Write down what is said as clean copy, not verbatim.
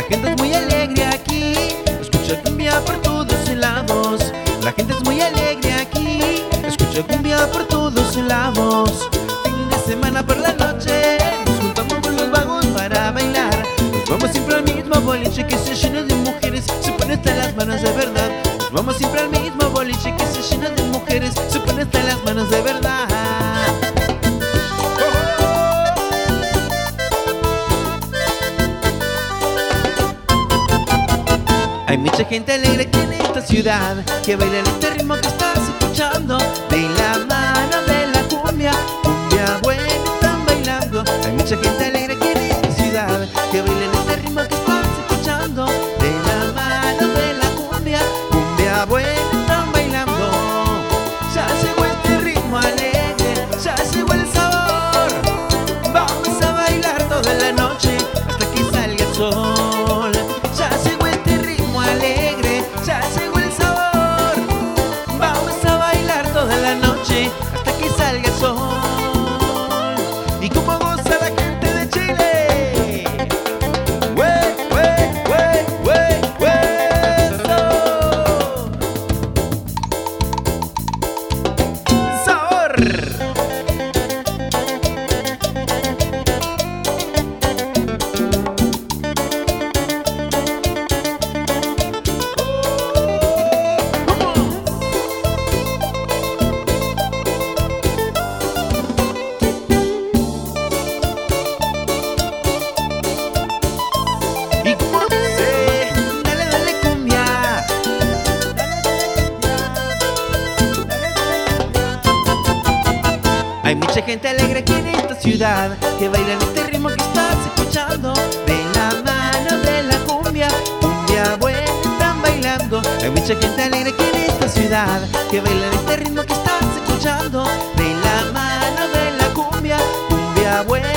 gente es muy alegre aquí, escucha cumbia por todos lados. La gente es muy alegre aquí, escucha cumbia por todos lados. Fin de semana por la noche, nos juntamos con los vagos para bailar. Nos vamos siempre al mismo boliche que se llena de mujeres, se pone hasta las manos de verdad. Nos vamos siempre al mismo boliche que se llena de mujeres, se pone hasta las manos de verdad. Hay mucha gente alegre aquí en esta ciudad que baila en este ritmo que estás escuchando. De la mano de la cumbia, cumbia buena están bailando. Hay mucha gente alegre aquí en esta ciudad que baila en este ritmo que estás escuchando. De la mano de la cumbia, cumbia buena están bailando. Ya llegó este ritmo alegre, ya llegó el sabor. Vamos a bailar toda la noche hasta que salga el sol. Ya llegó este ritmo alegre, ya llegó el sabor. Vamos a bailar toda la noche hasta que salga el sol. ¿Y cómo goza la gente de Chile? ¡Wey, wey, wey, wey, wey! ¡Sabor! Y como dice, dale, dale cumbia. Hay mucha gente alegre aquí en esta ciudad que baila en este ritmo que estás escuchando. De la mano de la cumbia, cumbia buena están bailando. Hay mucha gente alegre aquí en esta ciudad que baila en este ritmo que estás escuchando. De la mano de la cumbia, cumbia buena